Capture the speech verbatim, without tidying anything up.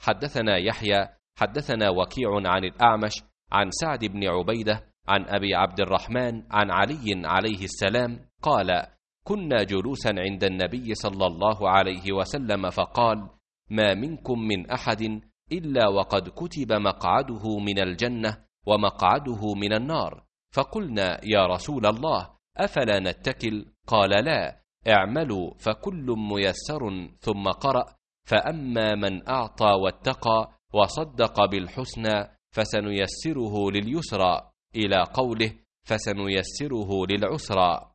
حدثنا يحيى حدثنا وكيع عن الأعمش عن سعد بن عبيدة عن أبي عبد الرحمن عن علي عليه السلام قال: كنا جلوسا عند النبي صلى الله عليه وسلم فقال: ما منكم من أحد إلا وقد كتب مقعده من الجنة ومقعده من النار. فقلنا: يا رسول الله، أفلا نتكل؟ قال: لا، اعملوا فكل ميسر. ثم قرأ: فأما من أعطى واتقى وصدق بالحسنى فسنيسره لليسرى، إلى قوله: فسنيسره للعسرى.